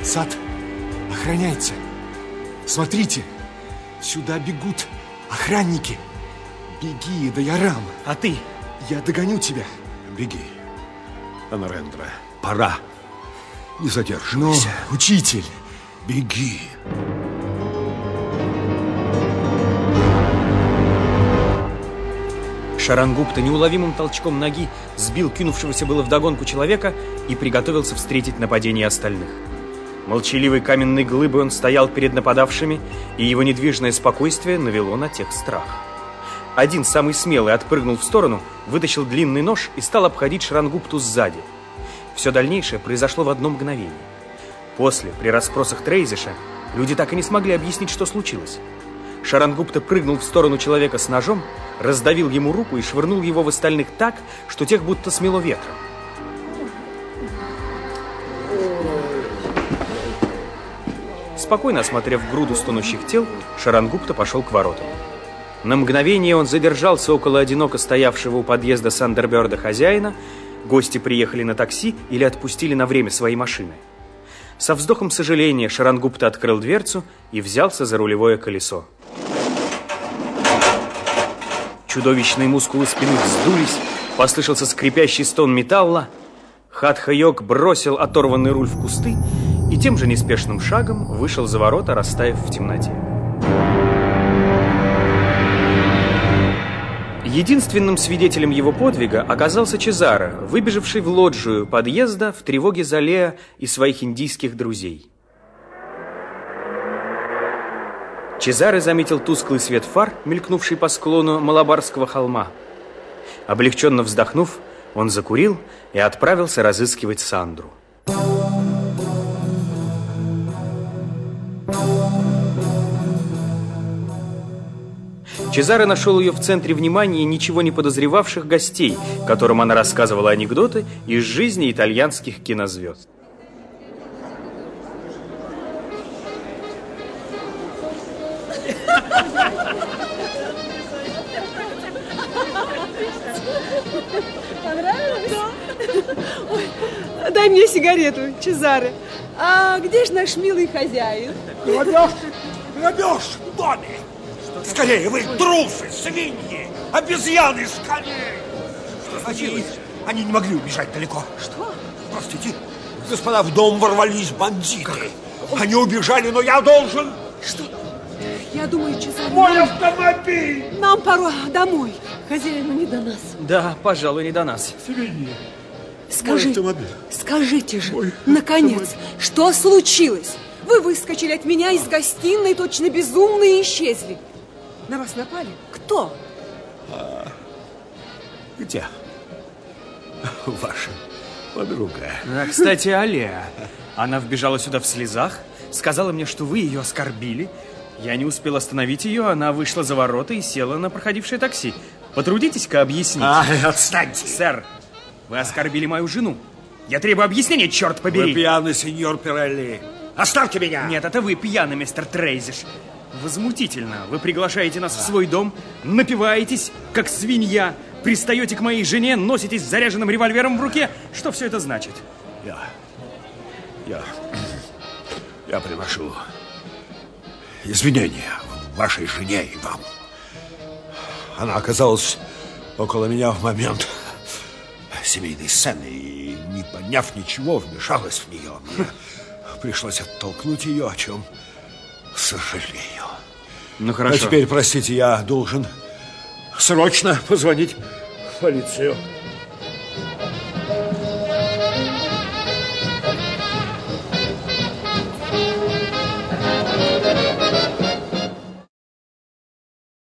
Сад охраняется. Смотрите, сюда бегут охранники. Беги, Даярам. А ты? Я догоню тебя. Беги, Анарендра. Пора. Не задерживайся. Но, учитель. Беги. Шарангупта неуловимым толчком ноги сбил кинувшегося было вдогонку человека и приготовился встретить нападение остальных. Молчаливой каменной глыбой он стоял перед нападавшими, и его недвижное спокойствие навело на тех страх. Один, самый смелый, отпрыгнул в сторону, вытащил длинный нож и стал обходить Шарангупту сзади. Все дальнейшее произошло в одно мгновение. После, при расспросах Трейзиша, люди так и не смогли объяснить, что случилось. Шарангупта прыгнул в сторону человека с ножом, раздавил ему руку и швырнул его в остальных так, что тех будто смело ветром. Спокойно осмотрев груду стонущих тел, Шарангупта пошел к воротам. На мгновение он задержался около одиноко стоявшего у подъезда Сандерберда хозяина. Гости приехали на такси или отпустили на время свои машины. Со вздохом сожаления Шарангупта открыл дверцу и взялся за рулевое колесо. Чудовищные мускулы спины вздулись, послышался скрипящий стон металла. Хатха-йог бросил оторванный руль в кусты и тем же неспешным шагом вышел за ворота, растаяв в темноте. Единственным свидетелем его подвига оказался Чезаре, выбежавший в лоджию подъезда в тревоге за Лео и своих индийских друзей. Чезаре заметил тусклый свет фар, мелькнувший по склону Малабарского холма. Облегченно вздохнув, он закурил и отправился разыскивать Сандру. Чезаре нашел ее в центре внимания ничего не подозревавших гостей, которым она рассказывала анекдоты из жизни итальянских кинозвезд. Понравилось? Да. Ой, дай мне сигарету, Чезаре. А где же наш милый хозяин? Грабеж в доме. Скорее, вы трусы, свиньи, обезьяны, скорее! Что случилось? Они не могли убежать далеко. Что? Простите, господа, в дом ворвались бандиты. Как? Они убежали, но я должен... Что? Я думаю, Чезаре... Мой автомобиль! Нам пора домой. Хозяину не до нас. Да, пожалуй, не до нас. Свиньи. Скажите же, наконец, что случилось? Вы выскочили от меня из гостиной, точно безумные, и исчезли. На вас напали? Кто? Где? Ваша подруга. Кстати, Алия. Она вбежала сюда в слезах, сказала мне, что вы ее оскорбили. Я не успел остановить ее, она вышла за ворота и села на проходившее такси. Потрудитесь-ка объяснить. Отстаньте. Сэр, вы оскорбили мою жену. Я требую объяснения, черт побери. Вы пьяный, сеньор Пирелли. Оставьте меня. Нет, это вы пьяный, мистер Трейзиш. Возмутительно. Вы приглашаете нас в свой дом, напиваетесь, как свинья, пристаете к моей жене, носитесь с заряженным револьвером в руке. Что все это значит? Я приношу извинения вашей жене и вам. Она оказалась около меня в момент семейной сцены и, не поняв ничего, вмешалась в нее. Мне пришлось оттолкнуть ее, о чем сожалею. Ну, хорошо. А теперь, простите, я должен срочно позвонить в полицию.